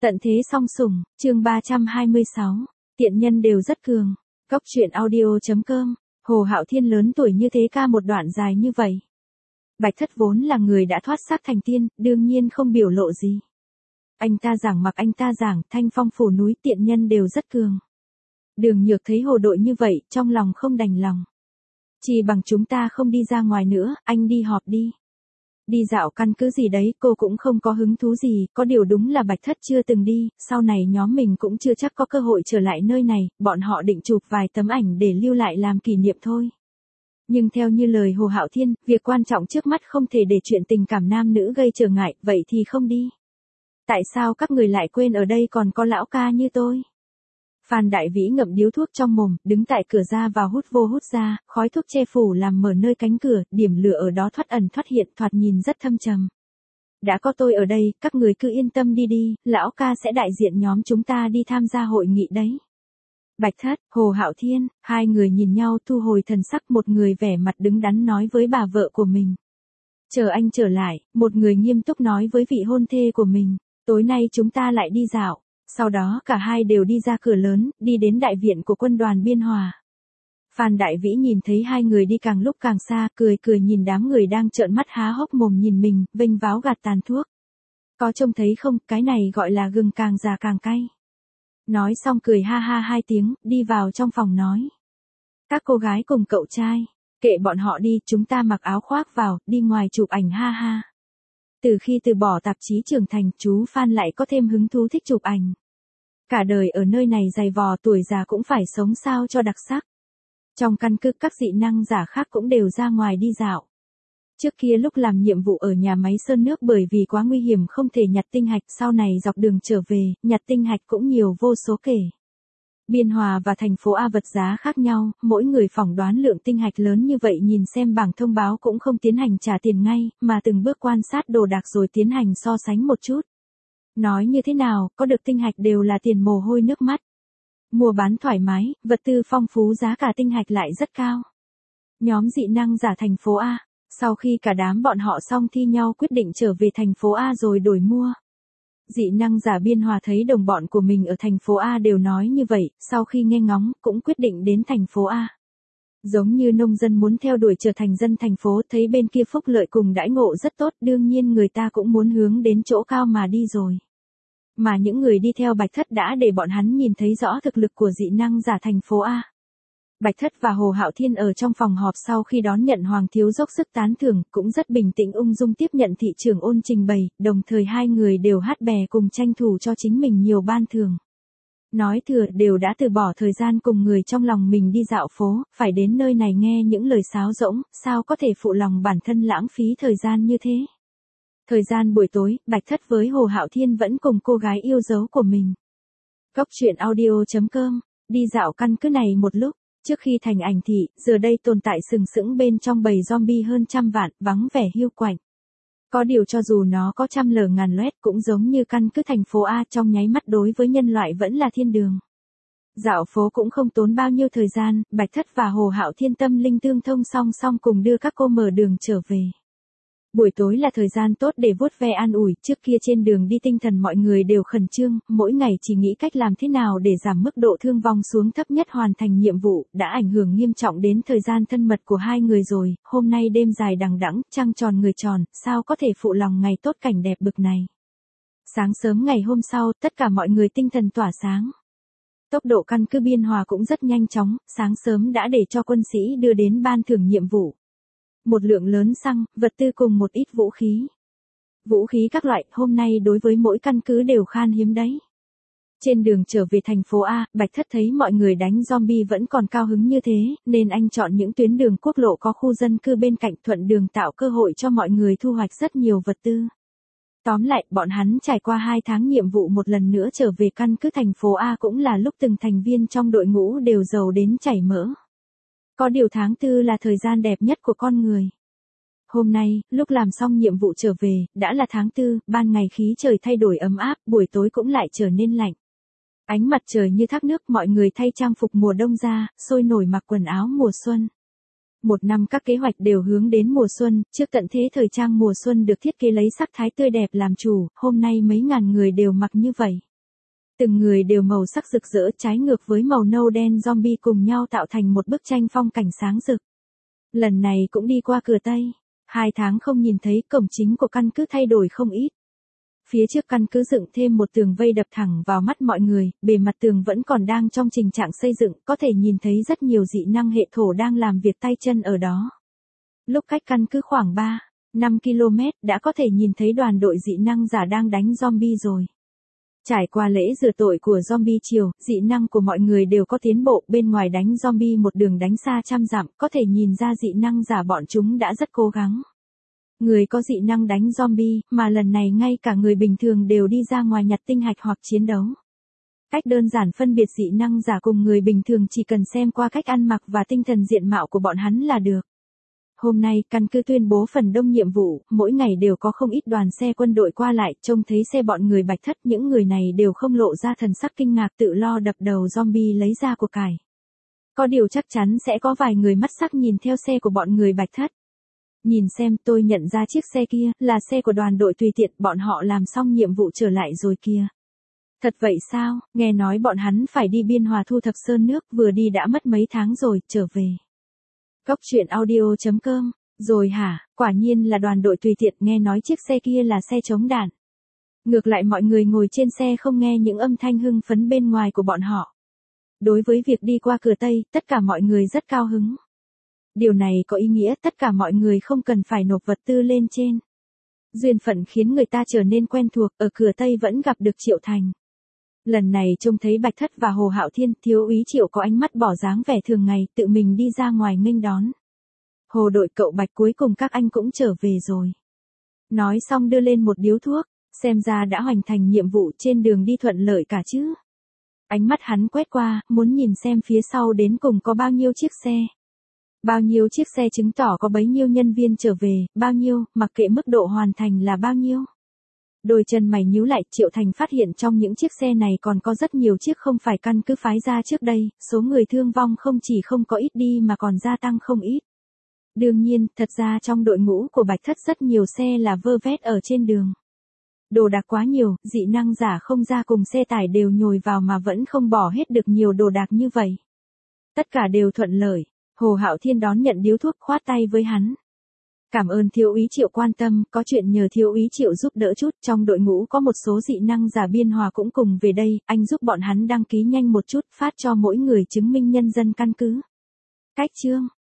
Tận thế song sủng, chương 326, tiện nhân đều rất cường. Cốc truyện audio.com, Hồ Hạo Thiên lớn tuổi như thế ca một đoạn dài như vậy. Bạch Thất vốn là người đã thoát xác thành tiên, đương nhiên không biểu lộ gì. Anh ta giảng mặc anh ta giảng, Thanh Phong phủ núi tiện nhân đều rất cường. Đường Nhược thấy Hồ đội như vậy, trong lòng không đành lòng. Chỉ bằng chúng ta không đi ra ngoài nữa, anh đi họp đi. Đi dạo căn cứ gì đấy, cô cũng không có hứng thú gì, có điều đúng là Bạch Thất chưa từng đi, sau này nhóm mình cũng chưa chắc có cơ hội trở lại nơi này, bọn họ định chụp vài tấm ảnh để lưu lại làm kỷ niệm thôi. Nhưng theo như lời Hồ Hạo Thiên, việc quan trọng trước mắt không thể để chuyện tình cảm nam nữ gây trở ngại, vậy thì không đi. Tại sao các người lại quên ở đây còn có lão ca như tôi? Phan Đại Vĩ ngậm điếu thuốc trong mồm, đứng tại cửa ra vào hút vô hút ra, khói thuốc che phủ làm mở nơi cánh cửa, điểm lửa ở đó thoát ẩn thoát hiện, thoạt nhìn rất thâm trầm. Đã có tôi ở đây, các người cứ yên tâm đi đi, lão ca sẽ đại diện nhóm chúng ta đi tham gia hội nghị đấy. Bạch Thất, Hồ Hạo Thiên, hai người nhìn nhau thu hồi thần sắc, một người vẻ mặt đứng đắn nói với bà vợ của mình. Chờ anh trở lại, một người nghiêm túc nói với vị hôn thê của mình, tối nay chúng ta lại đi dạo. Sau đó cả hai đều đi ra cửa lớn, đi đến đại viện của quân đoàn Biên Hòa. Phan Đại Vĩ nhìn thấy hai người đi càng lúc càng xa, cười cười nhìn đám người đang trợn mắt há hốc mồm nhìn mình, vênh váo gạt tàn thuốc. Có trông thấy không, cái này gọi là gừng càng già càng cay. Nói xong cười ha ha hai tiếng, đi vào trong phòng nói. Các cô gái cùng cậu trai, kệ bọn họ đi, chúng ta mặc áo khoác vào, đi ngoài chụp ảnh ha ha. Từ khi từ bỏ tạp chí trưởng thành, chú Phan lại có thêm hứng thú thích chụp ảnh. Cả đời ở nơi này dày vò, tuổi già cũng phải sống sao cho đặc sắc. Trong căn cứ các dị năng giả khác cũng đều ra ngoài đi dạo. Trước kia lúc làm nhiệm vụ ở nhà máy sơn nước bởi vì quá nguy hiểm không thể nhặt tinh hạch, sau này dọc đường trở về, nhặt tinh hạch cũng nhiều vô số kể. Biên Hòa và thành phố A vật giá khác nhau, mỗi người phỏng đoán lượng tinh hạch lớn như vậy nhìn xem bảng thông báo cũng không tiến hành trả tiền ngay, mà từng bước quan sát đồ đạc rồi tiến hành so sánh một chút. Nói như thế nào, có được tinh hạch đều là tiền mồ hôi nước mắt. Mua bán thoải mái, vật tư phong phú, giá cả tinh hạch lại rất cao. Nhóm dị năng giả thành phố A, sau khi cả đám bọn họ xong thi nhau quyết định trở về thành phố A rồi đổi mua. Dị năng giả Biên Hòa thấy đồng bọn của mình ở thành phố A đều nói như vậy, sau khi nghe ngóng, cũng quyết định đến thành phố A. Giống như nông dân muốn theo đuổi trở thành dân thành phố, thấy bên kia phúc lợi cùng đãi ngộ rất tốt, đương nhiên người ta cũng muốn hướng đến chỗ cao mà đi rồi. Mà những người đi theo Bạch Thất đã để bọn hắn nhìn thấy rõ thực lực của dị năng giả thành phố A. Bạch Thất và Hồ Hạo Thiên ở trong phòng họp sau khi đón nhận Hoàng thiếu dốc sức tán thưởng, cũng rất bình tĩnh ung dung tiếp nhận thị trưởng Ôn trình bày, đồng thời hai người đều hát bè cùng tranh thủ cho chính mình nhiều ban thưởng. Nói thừa đều đã từ bỏ thời gian cùng người trong lòng mình đi dạo phố, phải đến nơi này nghe những lời sáo rỗng, sao có thể phụ lòng bản thân lãng phí thời gian như thế. Thời gian buổi tối, Bạch Thất với Hồ Hạo Thiên vẫn cùng cô gái yêu dấu của mình. Cốc truyện audio.com, đi dạo căn cứ này một lúc, trước khi thành ảnh thị, giờ đây tồn tại sừng sững bên trong bầy zombie hơn 100 vạn, vắng vẻ hiu quạnh. Có điều cho dù nó có trăm lở ngàn loét cũng giống như căn cứ thành phố A, trong nháy mắt đối với nhân loại vẫn là thiên đường. Dạo phố cũng không tốn bao nhiêu thời gian, Bạch Thất và Hồ Hạo Thiên tâm linh tương thông song song cùng đưa các cô mở đường trở về. Buổi tối là thời gian tốt để vuốt ve an ủi, trước kia trên đường đi tinh thần mọi người đều khẩn trương, mỗi ngày chỉ nghĩ cách làm thế nào để giảm mức độ thương vong xuống thấp nhất, hoàn thành nhiệm vụ, đã ảnh hưởng nghiêm trọng đến thời gian thân mật của hai người rồi, hôm nay đêm dài đằng đẵng, trăng tròn người tròn, sao có thể phụ lòng ngày tốt cảnh đẹp bực này. Sáng sớm ngày hôm sau, tất cả mọi người tinh thần tỏa sáng. Tốc độ căn cứ Biên Hòa cũng rất nhanh chóng, sáng sớm đã để cho quân sĩ đưa đến ban thưởng nhiệm vụ. Một lượng lớn xăng, vật tư cùng một ít vũ khí. Vũ khí các loại, hôm nay đối với mỗi căn cứ đều khan hiếm đấy. Trên đường trở về thành phố A, Bạch Thất thấy mọi người đánh zombie vẫn còn cao hứng như thế, nên anh chọn những tuyến đường quốc lộ có khu dân cư bên cạnh, thuận đường tạo cơ hội cho mọi người thu hoạch rất nhiều vật tư. Tóm lại, bọn hắn trải qua 2 tháng nhiệm vụ một lần nữa trở về căn cứ thành phố A cũng là lúc từng thành viên trong đội ngũ đều giàu đến chảy mỡ. Có điều tháng 4 là thời gian đẹp nhất của con người. Hôm nay, lúc làm xong nhiệm vụ trở về, đã là tháng 4, ban ngày khí trời thay đổi ấm áp, buổi tối cũng lại trở nên lạnh. Ánh mặt trời như thác nước, mọi người thay trang phục mùa đông ra, sôi nổi mặc quần áo mùa xuân. Một năm các kế hoạch đều hướng đến mùa xuân, trước tận thế thời trang mùa xuân được thiết kế lấy sắc thái tươi đẹp làm chủ, hôm nay mấy ngàn người đều mặc như vậy. Từng người đều màu sắc rực rỡ trái ngược với màu nâu đen zombie cùng nhau tạo thành một bức tranh phong cảnh sáng rực. Lần này cũng đi qua cửa Tây. 2 tháng không nhìn thấy cổng chính của căn cứ thay đổi không ít. Phía trước căn cứ dựng thêm một tường vây đập thẳng vào mắt mọi người, bề mặt tường vẫn còn đang trong tình trạng xây dựng, có thể nhìn thấy rất nhiều dị năng hệ thổ đang làm việc tay chân ở đó. Lúc cách căn cứ khoảng 3-5 km đã có thể nhìn thấy đoàn đội dị năng giả đang đánh zombie rồi. Trải qua lễ rửa tội của zombie chiều, dị năng của mọi người đều có tiến bộ, bên ngoài đánh zombie một đường đánh xa trăm dặm, có thể nhìn ra dị năng giả bọn chúng đã rất cố gắng. Người có dị năng đánh zombie, mà lần này ngay cả người bình thường đều đi ra ngoài nhặt tinh hạch hoặc chiến đấu. Cách đơn giản phân biệt dị năng giả cùng người bình thường chỉ cần xem qua cách ăn mặc và tinh thần diện mạo của bọn hắn là được. Hôm nay, căn cứ tuyên bố phần đông nhiệm vụ, mỗi ngày đều có không ít đoàn xe quân đội qua lại, trông thấy xe bọn người Bạch Thất, những người này đều không lộ ra thần sắc kinh ngạc tự lo đập đầu zombie lấy ra của cải. Có điều chắc chắn sẽ có vài người mắt sắc nhìn theo xe của bọn người Bạch Thất. Nhìn xem, tôi nhận ra chiếc xe kia, là xe của đoàn đội tùy tiện, bọn họ làm xong nhiệm vụ trở lại rồi kìa. Thật vậy sao, nghe nói bọn hắn phải đi Biên Hòa thu thập sơn nước, vừa đi đã mất mấy tháng rồi, trở về. Góc truyện audio.com, rồi hả, quả nhiên là đoàn đội tùy tiện, nghe nói chiếc xe kia là xe chống đạn. Ngược lại mọi người ngồi trên xe không nghe những âm thanh hưng phấn bên ngoài của bọn họ. Đối với việc đi qua cửa Tây, tất cả mọi người rất cao hứng. Điều này có ý nghĩa tất cả mọi người không cần phải nộp vật tư lên trên. Duyên phận khiến người ta trở nên quen thuộc, ở cửa Tây vẫn gặp được Triệu Thành. Lần này trông thấy Bạch Thất và Hồ Hạo Thiên, thiếu úy Triệu có ánh mắt bỏ dáng vẻ thường ngày, tự mình đi ra ngoài nghênh đón. Hồ đội cậu Bạch, cuối cùng các anh cũng trở về rồi. Nói xong đưa lên một điếu thuốc, xem ra đã hoàn thành nhiệm vụ, trên đường đi thuận lợi cả chứ. Ánh mắt hắn quét qua, muốn nhìn xem phía sau đến cùng có bao nhiêu chiếc xe. Bao nhiêu chiếc xe chứng tỏ có bấy nhiêu nhân viên trở về, bao nhiêu, mặc kệ mức độ hoàn thành là bao nhiêu. Đôi chân mày nhíu lại, Triệu Thành phát hiện trong những chiếc xe này còn có rất nhiều chiếc không phải căn cứ phái ra trước đây, số người thương vong không chỉ không có ít đi mà còn gia tăng không ít. Đương nhiên, thật ra trong đội ngũ của Bạch Thất rất nhiều xe là vơ vét ở trên đường. Đồ đạc quá nhiều, dị năng giả không ra cùng xe tải đều nhồi vào mà vẫn không bỏ hết được nhiều đồ đạc như vậy. Tất cả đều thuận lợi. Hồ Hạo Thiên đón nhận điếu thuốc, khoát tay với hắn. Cảm ơn thiếu úy Triệu quan tâm, có chuyện nhờ thiếu úy Triệu giúp đỡ chút, trong đội ngũ có một số dị năng giả Biên Hòa cũng cùng về đây, anh giúp bọn hắn đăng ký nhanh một chút, phát cho mỗi người chứng minh nhân dân căn cứ. Cách chương